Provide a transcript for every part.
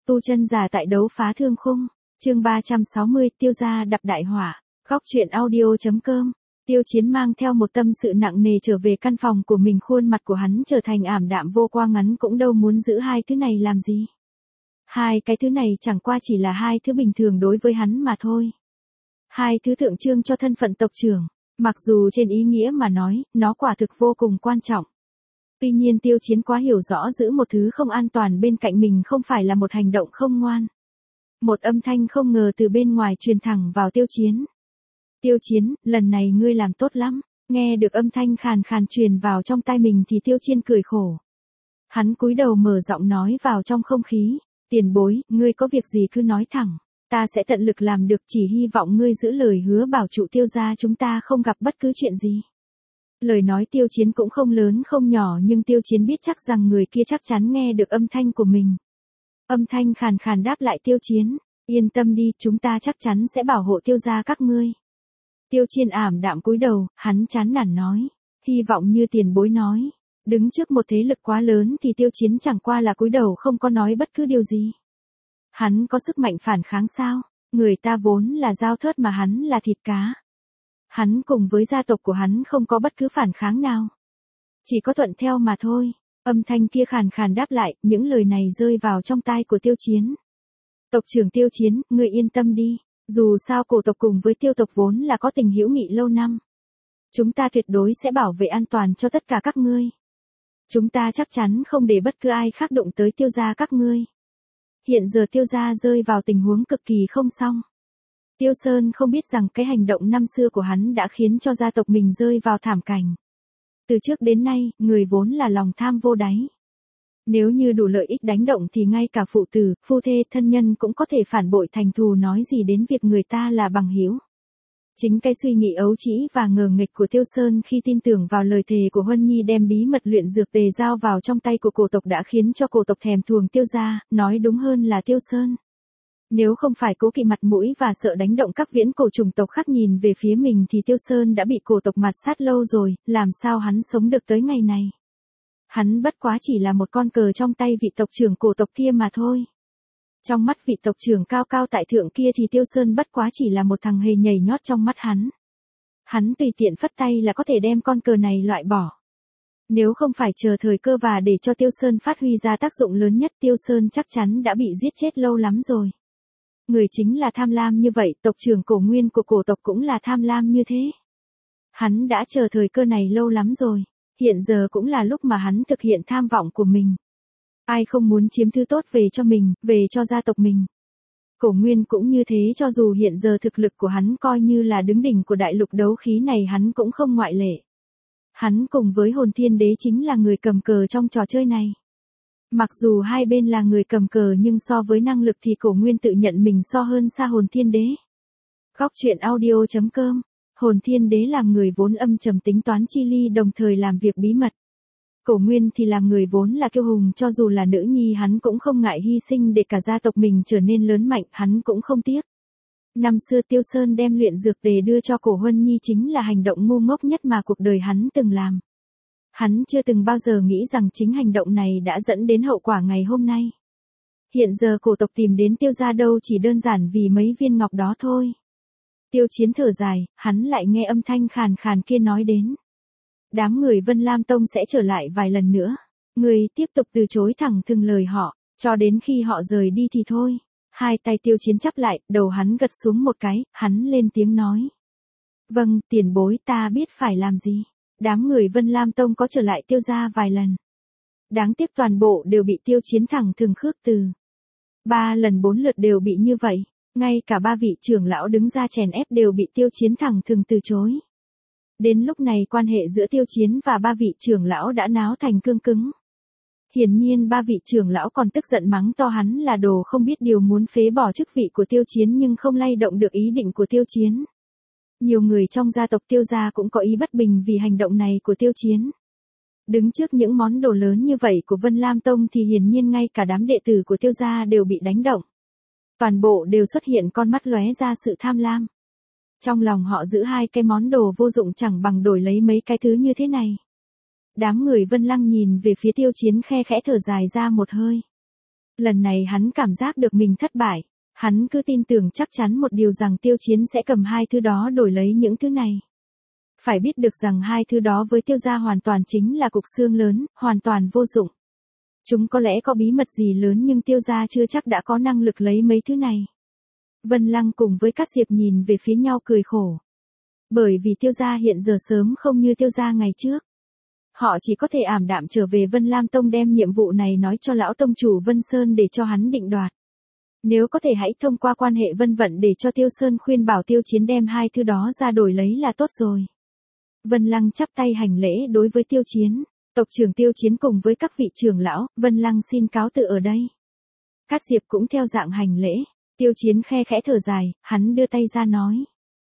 Tu chân giả tại đấu phá thương khung, chương 360, Tiêu gia đập đại hỏa. Góc truyện audio.com. Tiêu Chiến mang theo một tâm sự nặng nề trở về căn phòng của mình, khuôn mặt của hắn trở thành ảm đạm vô quang, ngắn cũng đâu muốn giữ hai thứ này làm gì. Hai cái thứ này chẳng qua chỉ là hai thứ bình thường đối với hắn mà thôi. Hai thứ tượng trưng cho thân phận tộc trưởng, mặc dù trên ý nghĩa mà nói, nó quả thực vô cùng quan trọng. Tuy nhiên Tiêu Chiến quá hiểu rõ giữ một thứ không an toàn bên cạnh mình không phải là một hành động không ngoan. Một âm thanh không ngờ từ bên ngoài truyền thẳng vào Tiêu Chiến. Tiêu Chiến, lần này ngươi làm tốt lắm. Nghe được âm thanh khàn khàn truyền vào trong tai mình thì Tiêu Chiến cười khổ. Hắn cúi đầu mở giọng nói vào trong không khí. Tiền bối, ngươi có việc gì cứ nói thẳng. Ta sẽ tận lực làm được, chỉ hy vọng ngươi giữ lời hứa bảo trụ Tiêu gia chúng ta không gặp bất cứ chuyện gì. Lời nói Tiêu Chiến cũng không lớn không nhỏ, nhưng Tiêu Chiến biết chắc rằng người kia chắc chắn nghe được âm thanh của mình. Âm thanh khàn khàn đáp lại Tiêu Chiến, yên tâm đi, chúng ta chắc chắn sẽ bảo hộ Tiêu gia các ngươi. Tiêu Chiến ảm đạm cúi đầu, hắn chán nản nói, hy vọng như tiền bối nói. Đứng trước một thế lực quá lớn thì Tiêu Chiến chẳng qua là cúi đầu không có nói bất cứ điều gì. Hắn có sức mạnh phản kháng sao? Người ta vốn là dao thớt mà hắn là thịt cá. Hắn cùng với gia tộc của hắn không có bất cứ phản kháng nào. Chỉ có thuận theo mà thôi. Âm thanh kia khàn khàn đáp lại, những lời này rơi vào trong tai của Tiêu Chiến. Tộc trưởng Tiêu Chiến, ngươi yên tâm đi. Dù sao cổ tộc cùng với Tiêu tộc vốn là có tình hữu nghị lâu năm. Chúng ta tuyệt đối sẽ bảo vệ an toàn cho tất cả các ngươi. Chúng ta chắc chắn không để bất cứ ai khác đụng tới Tiêu gia các ngươi. Hiện giờ Tiêu gia rơi vào tình huống cực kỳ không xong. Tiêu Sơn không biết rằng cái hành động năm xưa của hắn đã khiến cho gia tộc mình rơi vào thảm cảnh. Từ trước đến nay, người vốn là lòng tham vô đáy. Nếu như đủ lợi ích đánh động thì ngay cả phụ tử, phu thê, thân nhân cũng có thể phản bội thành thù, nói gì đến việc người ta là bằng hữu. Chính cái suy nghĩ ấu trĩ và ngờ nghịch của Tiêu Sơn khi tin tưởng vào lời thề của Huân Nhi đem bí mật luyện dược tề giao vào trong tay của cổ tộc đã khiến cho cổ tộc thèm thuồng Tiêu gia, nói đúng hơn là Tiêu Sơn. Nếu không phải cố kỵ mặt mũi và sợ đánh động các viễn cổ chủng tộc khác nhìn về phía mình thì Tiêu Sơn đã bị cổ tộc mạt sát lâu rồi, làm sao hắn sống được tới ngày này. Hắn bất quá chỉ là một con cờ trong tay vị tộc trưởng cổ tộc kia mà thôi. Trong mắt vị tộc trưởng cao cao tại thượng kia thì Tiêu Sơn bất quá chỉ là một thằng hề nhảy nhót trong mắt hắn. Hắn tùy tiện phất tay là có thể đem con cờ này loại bỏ. Nếu không phải chờ thời cơ và để cho Tiêu Sơn phát huy ra tác dụng lớn nhất, Tiêu Sơn chắc chắn đã bị giết chết lâu lắm rồi. Người chính là tham lam như vậy, tộc trưởng cổ nguyên của cổ tộc cũng là tham lam như thế. Hắn đã chờ thời cơ này lâu lắm rồi, hiện giờ cũng là lúc mà hắn thực hiện tham vọng của mình. Ai không muốn chiếm thứ tốt về cho mình, về cho gia tộc mình. Cổ nguyên cũng như thế, cho dù hiện giờ thực lực của hắn coi như là đứng đỉnh của đại lục đấu khí này, hắn cũng không ngoại lệ. Hắn cùng với hồn thiên đế chính là người cầm cờ trong trò chơi này. Mặc dù hai bên là người cầm cờ nhưng so với năng lực thì cổ nguyên tự nhận mình so hơn xa hồn thiên đế. Góc truyện audio.com. Hồn thiên đế làm người vốn âm trầm tính toán chi ly, đồng thời làm việc bí mật. Cổ nguyên thì làm người vốn là kiêu hùng, cho dù là nữ nhi hắn cũng không ngại hy sinh để cả gia tộc mình trở nên lớn mạnh, hắn cũng không tiếc. Năm xưa Tiêu Sơn đem luyện dược tề đưa cho cổ Huân Nhi chính là hành động ngu ngốc nhất mà cuộc đời hắn từng làm. Hắn chưa từng bao giờ nghĩ rằng chính hành động này đã dẫn đến hậu quả ngày hôm nay. Hiện giờ cổ tộc tìm đến Tiêu gia đâu chỉ đơn giản vì mấy viên ngọc đó thôi. Tiêu Chiến thở dài, hắn lại nghe âm thanh khàn khàn kia nói đến. Đám người Vân Lam Tông sẽ trở lại vài lần nữa. Người tiếp tục từ chối thẳng thừng lời họ, cho đến khi họ rời đi thì thôi. Hai tay Tiêu Chiến chắp lại, đầu hắn gật xuống một cái, hắn lên tiếng nói. Vâng, tiền bối, ta biết phải làm gì. Đám người Vân Lam Tông có trở lại Tiêu gia vài lần. Đáng tiếc toàn bộ đều bị Tiêu Chiến thẳng thừng khước từ. 3 lần 4 lượt đều bị như vậy. Ngay cả 3 vị trưởng lão đứng ra chèn ép đều bị Tiêu Chiến thẳng thừng từ chối. Đến lúc này quan hệ giữa Tiêu Chiến và 3 vị trưởng lão đã náo thành cương cứng. Hiển nhiên 3 vị trưởng lão còn tức giận mắng to hắn là đồ không biết điều, muốn phế bỏ chức vị của Tiêu Chiến nhưng không lay động được ý định của Tiêu Chiến. Nhiều người trong gia tộc Tiêu gia cũng có ý bất bình vì hành động này của Tiêu Chiến. Đứng trước những món đồ lớn như vậy của Vân Lam Tông thì hiển nhiên ngay cả đám đệ tử của Tiêu gia đều bị đánh động. Toàn bộ đều xuất hiện con mắt lóe ra sự tham lam. Trong lòng họ giữ hai cái món đồ vô dụng chẳng bằng đổi lấy mấy cái thứ như thế này. Đám người Vân Lăng nhìn về phía Tiêu Chiến khe khẽ thở dài ra một hơi. Lần này hắn cảm giác được mình thất bại. Hắn cứ tin tưởng chắc chắn một điều rằng Tiêu Chiến sẽ cầm hai thứ đó đổi lấy những thứ này. Phải biết được rằng hai thứ đó với Tiêu gia hoàn toàn chính là cục xương lớn, hoàn toàn vô dụng. Chúng có lẽ có bí mật gì lớn nhưng Tiêu gia chưa chắc đã có năng lực lấy mấy thứ này. Vân Lăng cùng với Cát Diệp nhìn về phía nhau cười khổ. Bởi vì Tiêu gia hiện giờ sớm không như Tiêu gia ngày trước. Họ chỉ có thể ảm đạm trở về Vân Lam Tông đem nhiệm vụ này nói cho lão tông chủ Vân Sơn để cho hắn định đoạt. Nếu có thể hãy thông qua quan hệ Vân Vận để cho Tiêu Sơn khuyên bảo Tiêu Chiến đem hai thứ đó ra đổi lấy là tốt rồi. Vân Lăng chắp tay hành lễ đối với Tiêu Chiến. Tộc trưởng Tiêu Chiến cùng với các vị trưởng lão, Vân Lăng xin cáo từ ở đây. Cát Diệp cũng theo dạng hành lễ. Tiêu Chiến khe khẽ thở dài, hắn đưa tay ra nói.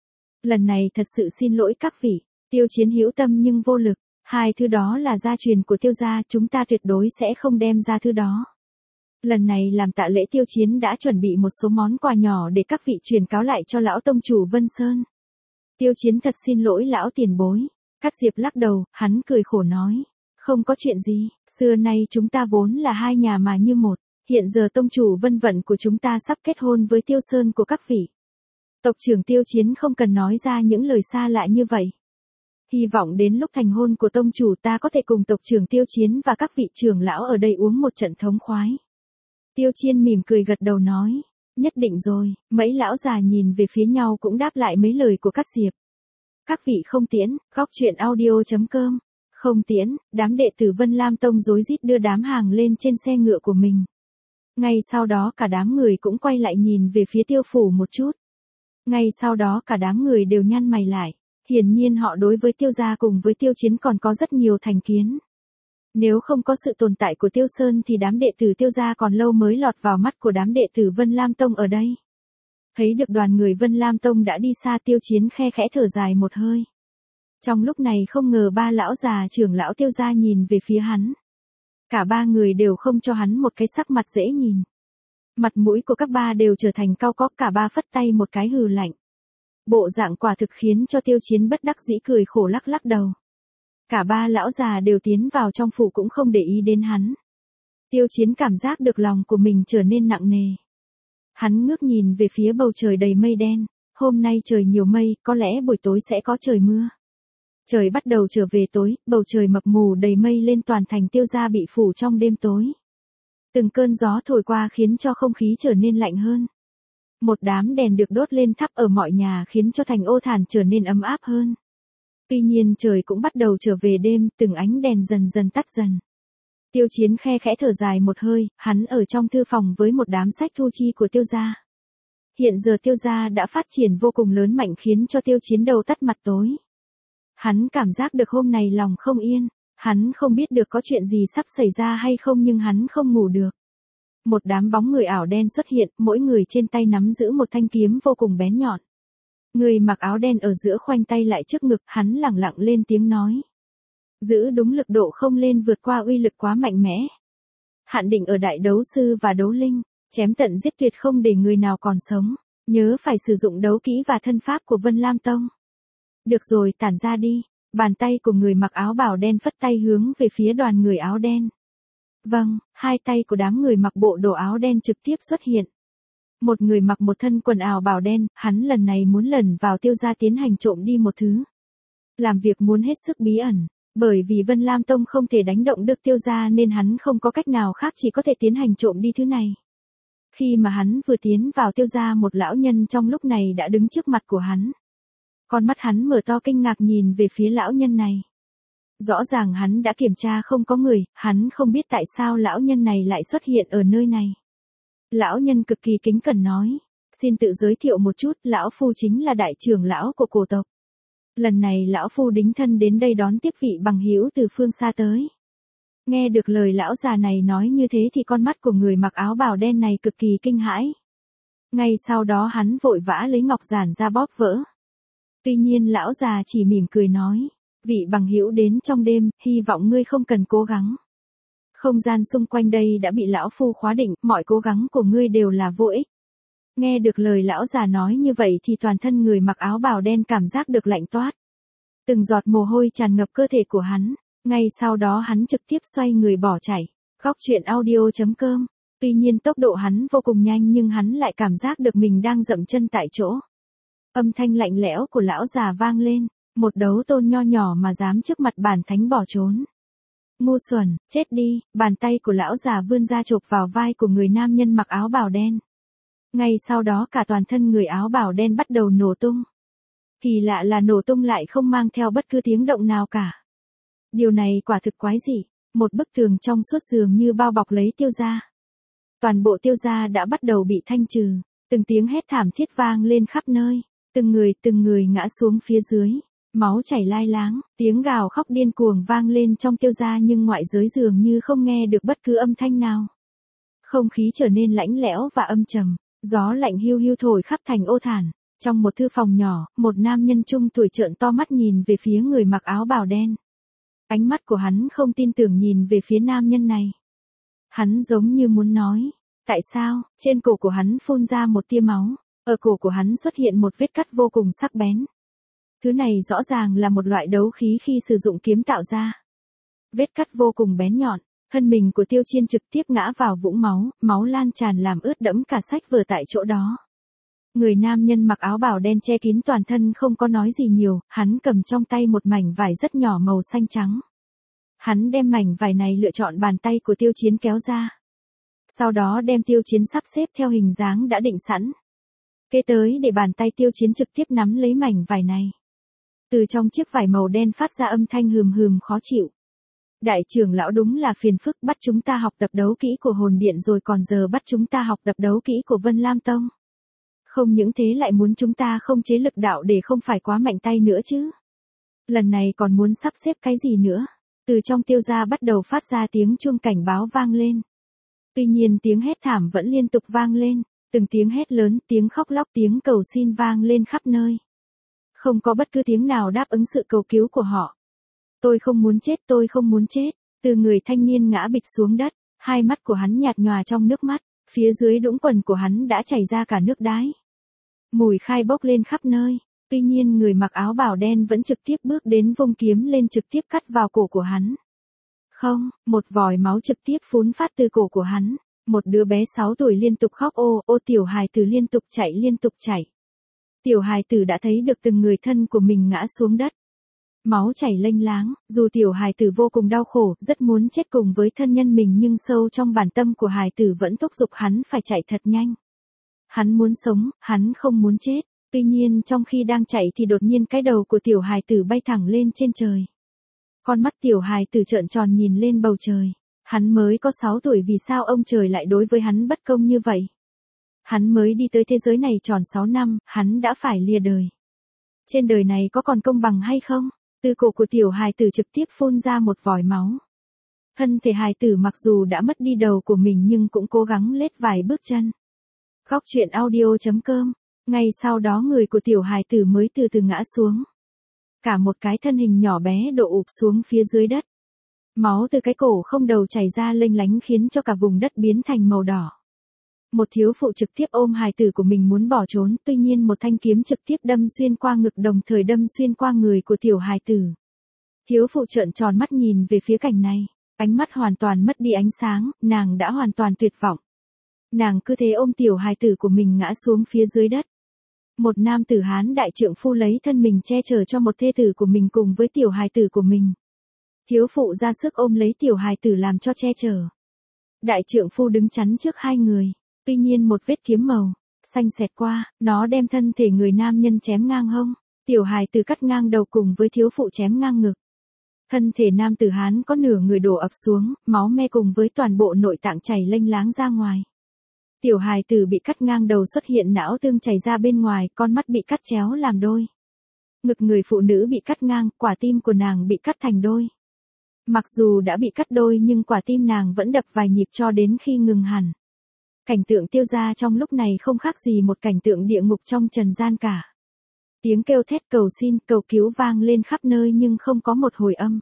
Lần này thật sự xin lỗi các vị. Tiêu Chiến hữu tâm nhưng vô lực. Hai thứ đó là gia truyền của Tiêu gia, chúng ta tuyệt đối sẽ không đem ra thứ đó. Lần này làm tạ lễ Tiêu Chiến đã chuẩn bị một số món quà nhỏ để các vị truyền cáo lại cho lão tông chủ Vân Sơn. Tiêu Chiến thật xin lỗi lão tiền bối. Cát Diệp lắc đầu, hắn cười khổ nói. Không có chuyện gì, xưa nay chúng ta vốn là hai nhà mà như một. Hiện giờ tông chủ Vân Vận của chúng ta sắp kết hôn với Tiêu Sơn của các vị. Tộc trưởng Tiêu Chiến không cần nói ra những lời xa lạ như vậy. Hy vọng đến lúc thành hôn của tông chủ ta có thể cùng tộc trưởng Tiêu Chiến và các vị trưởng lão ở đây uống một trận thống khoái. Tiêu Chiến mỉm cười gật đầu nói, nhất định rồi. Mấy lão già nhìn về phía nhau cũng đáp lại mấy lời của Cát Diệp. Các vị không tiễn, góc truyện audio.com. Không tiễn, đám đệ tử Vân Lam Tông rối rít đưa đám hàng lên trên xe ngựa của mình. Ngay sau đó cả đám người cũng quay lại nhìn về phía Tiêu phủ một chút. Ngay sau đó cả đám người đều nhăn mày lại. Hiển nhiên họ đối với Tiêu gia cùng với Tiêu Chiến còn có rất nhiều thành kiến. Nếu không có sự tồn tại của Tiêu Sơn thì đám đệ tử Tiêu gia còn lâu mới lọt vào mắt của đám đệ tử Vân Lam Tông ở đây. Thấy được đoàn người Vân Lam Tông đã đi xa, Tiêu Chiến khe khẽ thở dài một hơi. Trong lúc này không ngờ ba lão già trưởng lão Tiêu gia nhìn về phía hắn. Cả ba người đều không cho hắn một cái sắc mặt dễ nhìn. Mặt mũi của các ba đều trở thành cau có, cả ba phất tay một cái hừ lạnh. Bộ dạng quả thực khiến cho Tiêu Chiến bất đắc dĩ cười khổ lắc lắc đầu. Cả ba lão già đều tiến vào trong phủ cũng không để ý đến hắn. Tiêu Chiến cảm giác được lòng của mình trở nên nặng nề. Hắn ngước nhìn về phía bầu trời đầy mây đen. Hôm nay trời nhiều mây, có lẽ buổi tối sẽ có trời mưa. Trời bắt đầu trở về tối, bầu trời mập mù đầy mây lên, toàn thành Tiêu gia bị phủ trong đêm tối. Từng cơn gió thổi qua khiến cho không khí trở nên lạnh hơn. Một đám đèn được đốt lên thắp ở mọi nhà khiến cho thành ô thản trở nên ấm áp hơn. Tuy nhiên trời cũng bắt đầu trở về đêm, từng ánh đèn dần dần tắt dần. Tiêu Chiến khe khẽ thở dài một hơi, hắn ở trong thư phòng với một đám sách thu chi của Tiêu gia. Hiện giờ Tiêu gia đã phát triển vô cùng lớn mạnh khiến cho Tiêu Chiến đầu tắt mặt tối. Hắn cảm giác được hôm nay lòng không yên, hắn không biết được có chuyện gì sắp xảy ra hay không nhưng hắn không ngủ được. Một đám bóng người ảo đen xuất hiện, mỗi người trên tay nắm giữ một thanh kiếm vô cùng bén nhọn. Người mặc áo đen ở giữa khoanh tay lại trước ngực, hắn lẳng lặng lên tiếng nói. Giữ đúng lực độ không lên vượt qua uy lực quá mạnh mẽ. Hạn định ở đại đấu sư và đấu linh, chém tận giết tuyệt không để người nào còn sống. Nhớ phải sử dụng đấu kỹ và thân pháp của Vân Lam Tông. Được rồi, tản ra đi. Bàn tay của người mặc áo bào đen phất tay hướng về phía đoàn người áo đen. Vâng, hai tay của đám người mặc bộ đồ áo đen trực tiếp xuất hiện. Một người mặc một thân quần áo bào đen, hắn lần này muốn lẩn vào Tiêu gia tiến hành trộm đi một thứ. Làm việc muốn hết sức bí ẩn, bởi vì Vân Lam Tông không thể đánh động được Tiêu gia nên hắn không có cách nào khác, chỉ có thể tiến hành trộm đi thứ này. Khi mà hắn vừa tiến vào Tiêu gia, một lão nhân trong lúc này đã đứng trước mặt của hắn. Con mắt hắn mở to kinh ngạc nhìn về phía lão nhân này. Rõ ràng hắn đã kiểm tra không có người, hắn không biết tại sao lão nhân này lại xuất hiện ở nơi này. Lão nhân cực kỳ kính cẩn nói, xin tự giới thiệu một chút, lão phu chính là đại trưởng lão của cổ tộc. Lần này lão phu đính thân đến đây đón tiếp vị bằng hữu từ phương xa tới. Nghe được lời lão già này nói như thế thì con mắt của người mặc áo bào đen này cực kỳ kinh hãi. Ngay sau đó hắn vội vã lấy ngọc giản ra bóp vỡ. Tuy nhiên lão già chỉ mỉm cười nói, vị bằng hữu đến trong đêm, hy vọng ngươi không cần cố gắng. Không gian xung quanh đây đã bị lão phu khóa định, mọi cố gắng của ngươi đều là vô ích. Nghe được lời lão già nói như vậy thì toàn thân người mặc áo bào đen cảm giác được lạnh toát. Từng giọt mồ hôi tràn ngập cơ thể của hắn, ngay sau đó hắn trực tiếp xoay người bỏ chạy. Góc truyện audio.com Tuy nhiên tốc độ hắn vô cùng nhanh nhưng hắn lại cảm giác được mình đang dậm chân tại chỗ. Âm thanh lạnh lẽo của lão già vang lên, một đấu tôn nho nhỏ mà dám trước mặt bản thánh bỏ trốn. Ngu xuẩn, chết đi, bàn tay của lão già vươn ra chộp vào vai của người nam nhân mặc áo bào đen. Ngay sau đó cả toàn thân người áo bào đen bắt đầu nổ tung. Kỳ lạ là nổ tung lại không mang theo bất cứ tiếng động nào cả. Điều này quả thực quái dị, một bức tường trong suốt dường như bao bọc lấy Tiêu gia. Toàn bộ Tiêu gia đã bắt đầu bị thanh trừ, từng tiếng hét thảm thiết vang lên khắp nơi, từng người ngã xuống phía dưới, máu chảy lai láng, tiếng gào khóc điên cuồng vang lên trong Tiêu gia nhưng ngoại giới dường như không nghe được bất cứ âm thanh nào. Không khí trở nên lạnh lẽo và âm trầm, gió lạnh hiu hiu thổi khắp thành ô thản. Trong một thư phòng nhỏ, một nam nhân trung tuổi trợn to mắt nhìn về phía người mặc áo bào đen. Ánh mắt của hắn không tin tưởng nhìn về phía nam nhân này. Hắn giống như muốn nói, tại sao, trên cổ của hắn phun ra một tia máu, ở cổ của hắn xuất hiện một vết cắt vô cùng sắc bén. Thứ này rõ ràng là một loại đấu khí khi sử dụng kiếm tạo ra. Vết cắt vô cùng bén nhọn, thân mình của Tiêu Chiên trực tiếp ngã vào vũng máu, máu lan tràn làm ướt đẫm cả sách vở tại chỗ đó. Người nam nhân mặc áo bào đen che kín toàn thân không có nói gì nhiều, hắn cầm trong tay một mảnh vải rất nhỏ màu xanh trắng. Hắn đem mảnh vải này lựa chọn bàn tay của Tiêu Chiến kéo ra. Sau đó đem Tiêu Chiến sắp xếp theo hình dáng đã định sẵn. Kế tới để bàn tay Tiêu Chiến trực tiếp nắm lấy mảnh vải này. Từ trong chiếc vải màu đen phát ra âm thanh hừm hừm khó chịu. Đại trưởng lão đúng là phiền phức, bắt chúng ta học tập đấu kỹ của hồn điện rồi còn giờ bắt chúng ta học tập đấu kỹ của Vân Lam Tông. Không những thế lại muốn chúng ta không chế lực đạo để không phải quá mạnh tay nữa chứ. Lần này còn muốn sắp xếp cái gì nữa. Từ trong Tiêu gia bắt đầu phát ra tiếng chuông cảnh báo vang lên. Tuy nhiên tiếng hét thảm vẫn liên tục vang lên, từng tiếng hét lớn, tiếng khóc lóc, tiếng cầu xin vang lên khắp nơi. Không có bất cứ tiếng nào đáp ứng sự cầu cứu của họ. Tôi không muốn chết, tôi không muốn chết. Từ người thanh niên ngã bịch xuống đất, hai mắt của hắn nhạt nhòa trong nước mắt, phía dưới đũng quần của hắn đã chảy ra cả nước đái. Mùi khai bốc lên khắp nơi, tuy nhiên người mặc áo bào đen vẫn trực tiếp bước đến vung kiếm lên trực tiếp cắt vào cổ của hắn. Không, một vòi máu trực tiếp phún phát từ cổ của hắn, một đứa bé 6 tuổi liên tục khóc ô ô, tiểu hài tử liên tục chạy. Tiểu hài tử đã thấy được từng người thân của mình ngã xuống đất. Máu chảy lênh láng, dù tiểu hài tử vô cùng đau khổ, rất muốn chết cùng với thân nhân mình nhưng sâu trong bản tâm của hài tử vẫn thúc giục hắn phải chạy thật nhanh. Hắn muốn sống, hắn không muốn chết. Tuy nhiên trong khi đang chạy thì đột nhiên cái đầu của tiểu hài tử bay thẳng lên trên trời. Con mắt tiểu hài tử trợn tròn nhìn lên bầu trời. Hắn mới có 6 tuổi, vì sao ông trời lại đối với hắn bất công như vậy? Hắn mới đi tới thế giới này tròn 6 năm, hắn đã phải lìa đời. Trên đời này có còn công bằng hay không? Từ cổ của tiểu hài tử trực tiếp phun ra một vòi máu. Thân thể hài tử mặc dù đã mất đi đầu của mình nhưng cũng cố gắng lết vài bước chân. Góc truyện audio.com. Ngay sau đó người của tiểu hài tử mới từ từ ngã xuống. Cả một cái thân hình nhỏ bé đổ ụp xuống phía dưới đất. Máu từ cái cổ không đầu chảy ra lênh lánh khiến cho cả vùng đất biến thành màu đỏ. Một thiếu phụ trực tiếp ôm hài tử của mình muốn bỏ trốn, tuy nhiên một thanh kiếm trực tiếp đâm xuyên qua ngực đồng thời đâm xuyên qua người của tiểu hài tử. Thiếu phụ trợn tròn mắt nhìn về phía cảnh này, ánh mắt hoàn toàn mất đi ánh sáng, nàng đã hoàn toàn tuyệt vọng. Nàng cứ thế ôm tiểu hài tử của mình ngã xuống phía dưới đất. Một nam tử Hán đại trượng phu lấy thân mình che chở cho một thê tử của mình cùng với tiểu hài tử của mình. Thiếu phụ ra sức ôm lấy tiểu hài tử làm cho che chở. Đại trượng phu đứng chắn trước hai người, tuy nhiên một vết kiếm màu xanh xẹt qua, nó đem thân thể người nam nhân chém ngang hông, tiểu hài tử cắt ngang đầu cùng với thiếu phụ chém ngang ngực. Thân thể nam tử Hán có nửa người đổ ập xuống, máu me cùng với toàn bộ nội tạng chảy lênh láng ra ngoài. Tiểu hài tử bị cắt ngang đầu xuất hiện não tương chảy ra bên ngoài, con mắt bị cắt chéo làm đôi. Ngực người phụ nữ bị cắt ngang, quả tim của nàng bị cắt thành đôi. Mặc dù đã bị cắt đôi nhưng quả tim nàng vẫn đập vài nhịp cho đến khi ngừng hẳn. Cảnh tượng Tiêu gia trong lúc này không khác gì một cảnh tượng địa ngục trong trần gian cả. Tiếng kêu thét cầu xin, cầu cứu vang lên khắp nơi nhưng không có một hồi âm.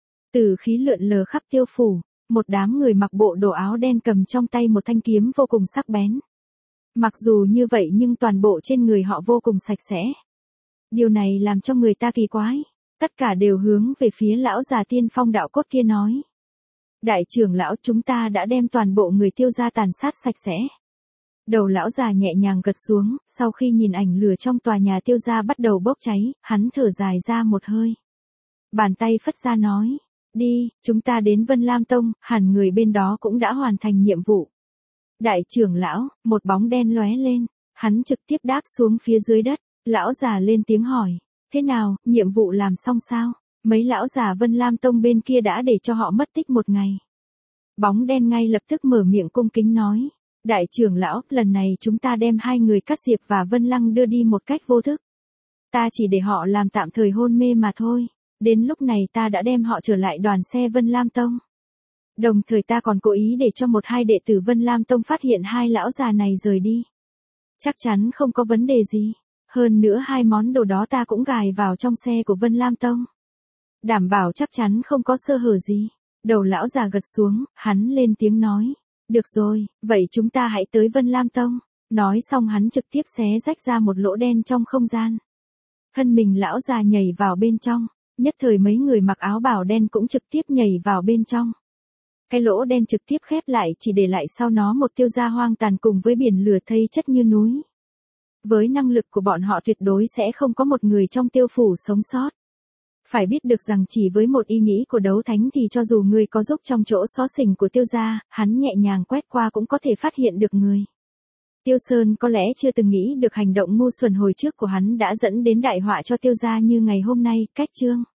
Tử khí lượn lờ khắp Tiêu phủ, một đám người mặc bộ đồ áo đen cầm trong tay một thanh kiếm vô cùng sắc bén. Mặc dù như vậy nhưng toàn bộ trên người họ vô cùng sạch sẽ. Điều này làm cho người ta kỳ quái. Tất cả đều hướng về phía lão già tiên phong đạo cốt kia nói. Đại trưởng lão, chúng ta đã đem toàn bộ người Tiêu gia tàn sát sạch sẽ. Đầu lão già nhẹ nhàng gật xuống, sau khi nhìn ảnh lửa trong tòa nhà Tiêu gia bắt đầu bốc cháy, hắn thở dài ra một hơi. Bàn tay phất ra nói, đi, chúng ta đến Vân Lam Tông, hẳn người bên đó cũng đã hoàn thành nhiệm vụ. Đại trưởng lão, một bóng đen lóe lên, hắn trực tiếp đáp xuống phía dưới đất, lão già lên tiếng hỏi, thế nào, nhiệm vụ làm xong sao? Mấy lão già Vân Lam Tông bên kia đã để cho họ mất tích một ngày. Bóng đen ngay lập tức mở miệng cung kính nói, đại trưởng lão, lần này chúng ta đem 2 người Cát Diệp và Vân Lăng đưa đi một cách vô thức. Ta chỉ để họ làm tạm thời hôn mê mà thôi, đến lúc này ta đã đem họ trở lại đoàn xe Vân Lam Tông. Đồng thời ta còn cố ý để cho 1-2 đệ tử Vân Lam Tông phát hiện 2 lão già này rời đi. Chắc chắn không có vấn đề gì, hơn nữa 2 món đồ đó ta cũng gài vào trong xe của Vân Lam Tông. Đảm bảo chắc chắn không có sơ hở gì. Đầu lão già gật xuống, hắn lên tiếng nói. Được rồi, vậy chúng ta hãy tới Vân Lam Tông. Nói xong hắn trực tiếp xé rách ra một lỗ đen trong không gian. Thân mình lão già nhảy vào bên trong, nhất thời mấy người mặc áo bào đen cũng trực tiếp nhảy vào bên trong. Cái lỗ đen trực tiếp khép lại, chỉ để lại sau nó một Tiêu gia hoang tàn cùng với biển lửa thây chất như núi. Với năng lực của bọn họ tuyệt đối sẽ không có một người trong Tiêu phủ sống sót. Phải biết được rằng chỉ với một ý nghĩ của đấu thánh thì cho dù người có giúp trong chỗ xó xỉnh của Tiêu gia, hắn nhẹ nhàng quét qua cũng có thể phát hiện được người. Tiêu Sơn có lẽ chưa từng nghĩ được hành động ngu xuẩn hồi trước của hắn đã dẫn đến đại họa cho Tiêu gia như ngày hôm nay. Cách chương